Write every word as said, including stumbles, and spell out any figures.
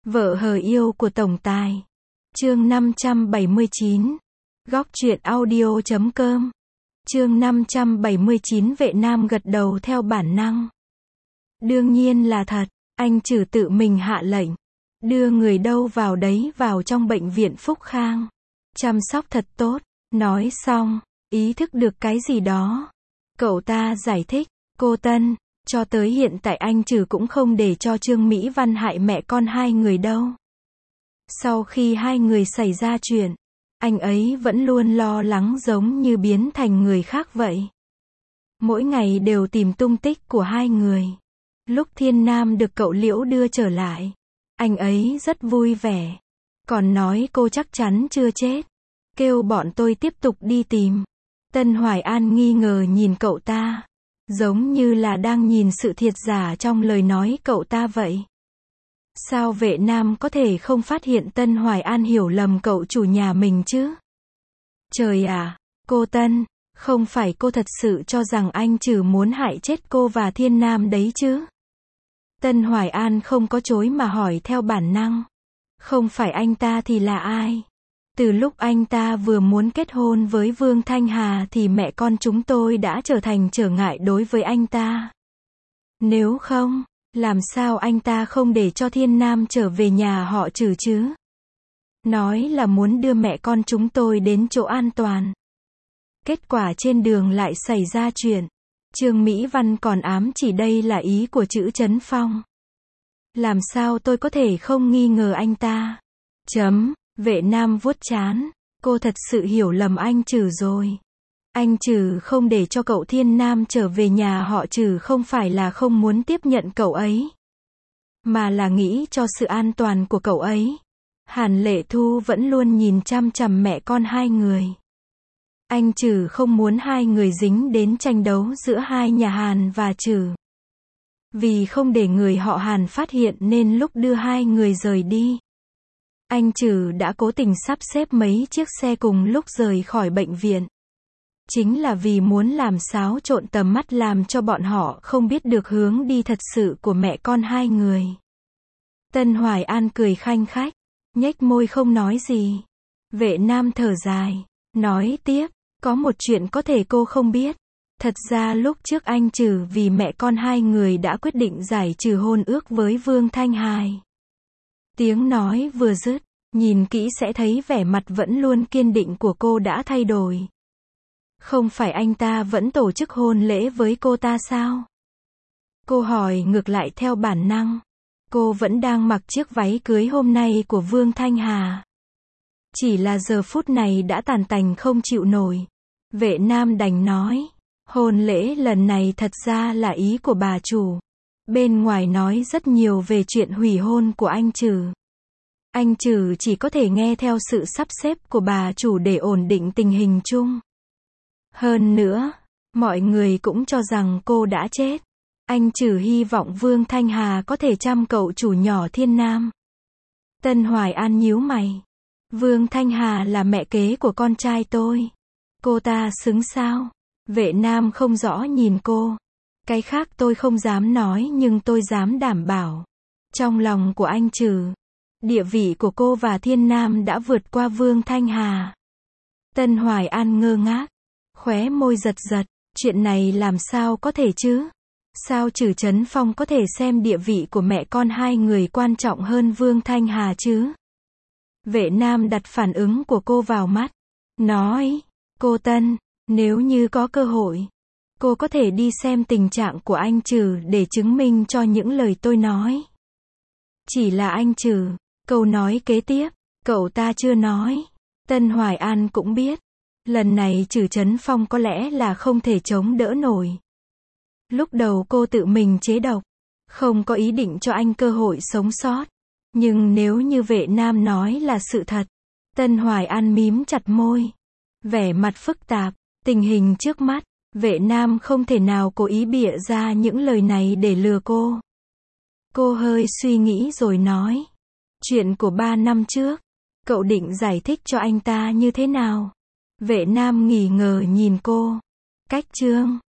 Vợ hờ yêu của tổng tài. Chương năm trăm bảy mươi chín. Góc truyện audio chấm com. Chương năm trăm bảy mươi chín. Vệ Nam gật đầu theo bản năng. Đương nhiên là thật, anh Trử tự mình hạ lệnh. Đưa người đâu vào đấy vào trong bệnh viện Phúc Khang. Chăm sóc thật tốt. Nói xong, ý thức được cái gì đó. Cậu ta giải thích, cô Tân, cho tới hiện tại anh Trử cũng không để cho Trương Mỹ Văn hại mẹ con hai người đâu. Sau khi hai người xảy ra chuyện, anh ấy vẫn luôn lo lắng giống như biến thành người khác vậy. Mỗi ngày đều tìm tung tích của hai người. Lúc Thiên Nam được cậu Liễu đưa trở lại, anh ấy rất vui vẻ. Còn nói cô chắc chắn chưa chết. Kêu bọn tôi tiếp tục đi tìm. Tân Hoài An nghi ngờ nhìn cậu ta. Giống như là đang nhìn sự thiệt giả trong lời nói cậu ta vậy. Sao Vệ Nam có thể không phát hiện Tân Hoài An hiểu lầm cậu chủ nhà mình chứ? Trời ạ, cô Tân, không phải cô thật sự cho rằng anh Trử muốn hại chết cô và Thiên Nam đấy chứ? Tân Hoài An không có chối mà hỏi theo bản năng. Không phải anh ta thì là ai? Từ lúc anh ta vừa muốn kết hôn với Vương Thanh Hà thì mẹ con chúng tôi đã trở thành trở ngại đối với anh ta. Nếu không, làm sao anh ta không để cho Thiên Nam trở về nhà họ Trử chứ? Nói là muốn đưa mẹ con chúng tôi đến chỗ an toàn. Kết quả trên đường lại xảy ra chuyện. Trương Mỹ Văn còn ám chỉ đây là ý của chữ Trấn Phong. Làm sao tôi có thể không nghi ngờ anh ta? Chấm. Vệ Nam vuốt trán. Cô thật sự hiểu lầm anh Trử rồi. Anh Trử không để cho cậu Thiên Nam trở về nhà họ Trử không phải là không muốn tiếp nhận cậu ấy, mà là nghĩ cho sự an toàn của cậu ấy. Hàn Lệ Thu vẫn luôn nhìn chăm chằm mẹ con hai người. Anh Trử không muốn hai người dính đến tranh đấu giữa hai nhà Hàn và Trử. Vì không để người họ Hàn phát hiện nên lúc đưa hai người rời đi, anh Trử đã cố tình sắp xếp mấy chiếc xe cùng lúc rời khỏi bệnh viện. Chính là vì muốn làm xáo trộn tầm mắt làm cho bọn họ không biết được hướng đi thật sự của mẹ con hai người. Tân Hoài An cười khanh khách, nhếch môi không nói gì. Vệ Nam thở dài, nói tiếp, có một chuyện có thể cô không biết. Thật ra lúc trước anh Trử vì mẹ con hai người đã quyết định giải trừ hôn ước với Vương Thanh Hài. Tiếng nói vừa dứt, nhìn kỹ sẽ thấy vẻ mặt vẫn luôn kiên định của cô đã thay đổi. Không phải anh ta vẫn tổ chức hôn lễ với cô ta sao? Cô hỏi ngược lại theo bản năng. Cô vẫn đang mặc chiếc váy cưới hôm nay của Vương Thanh Hà. Chỉ là giờ phút này đã tàn tành không chịu nổi. Vệ Nam đành nói, hôn lễ lần này thật ra là ý của bà chủ. Bên ngoài nói rất nhiều về chuyện hủy hôn của anh Trử. Anh Trử chỉ có thể nghe theo sự sắp xếp của bà chủ để ổn định tình hình chung. Hơn nữa, mọi người cũng cho rằng cô đã chết. Anh Trử hy vọng Vương Thanh Hà có thể chăm cậu chủ nhỏ Thiên Nam. Tân Hoài An nhíu mày. Vương Thanh Hà là mẹ kế của con trai tôi. Cô ta xứng sao? Vệ Nam không rõ nhìn cô. Cái khác tôi không dám nói nhưng tôi dám đảm bảo. Trong lòng của anh Trử, địa vị của cô và Thiên Nam đã vượt qua Vương Thanh Hà. Tân Hoài An ngơ ngác. Khóe môi giật giật. Chuyện này làm sao có thể chứ? Sao Trử Trấn Phong có thể xem địa vị của mẹ con hai người quan trọng hơn Vương Thanh Hà chứ? Vệ Nam đặt phản ứng của cô vào mắt. Nói, cô Tân, nếu như có cơ hội, cô có thể đi xem tình trạng của anh Trử để chứng minh cho những lời tôi nói. Chỉ là anh Trử, câu nói kế tiếp, cậu ta chưa nói. Tân Hoài An cũng biết, lần này Trử Trấn Phong có lẽ là không thể chống đỡ nổi. Lúc đầu cô tự mình chế độc, không có ý định cho anh cơ hội sống sót. Nhưng nếu như Vệ Nam nói là sự thật, Tân Hoài An mím chặt môi. Vẻ mặt phức tạp, tình hình trước mắt, Vệ Nam không thể nào cố ý bịa ra những lời này để lừa cô. Cô hơi suy nghĩ rồi nói. Chuyện của ba năm trước, cậu định giải thích cho anh ta như thế nào? Vệ Nam nghỉ ngờ nhìn cô. Cách chương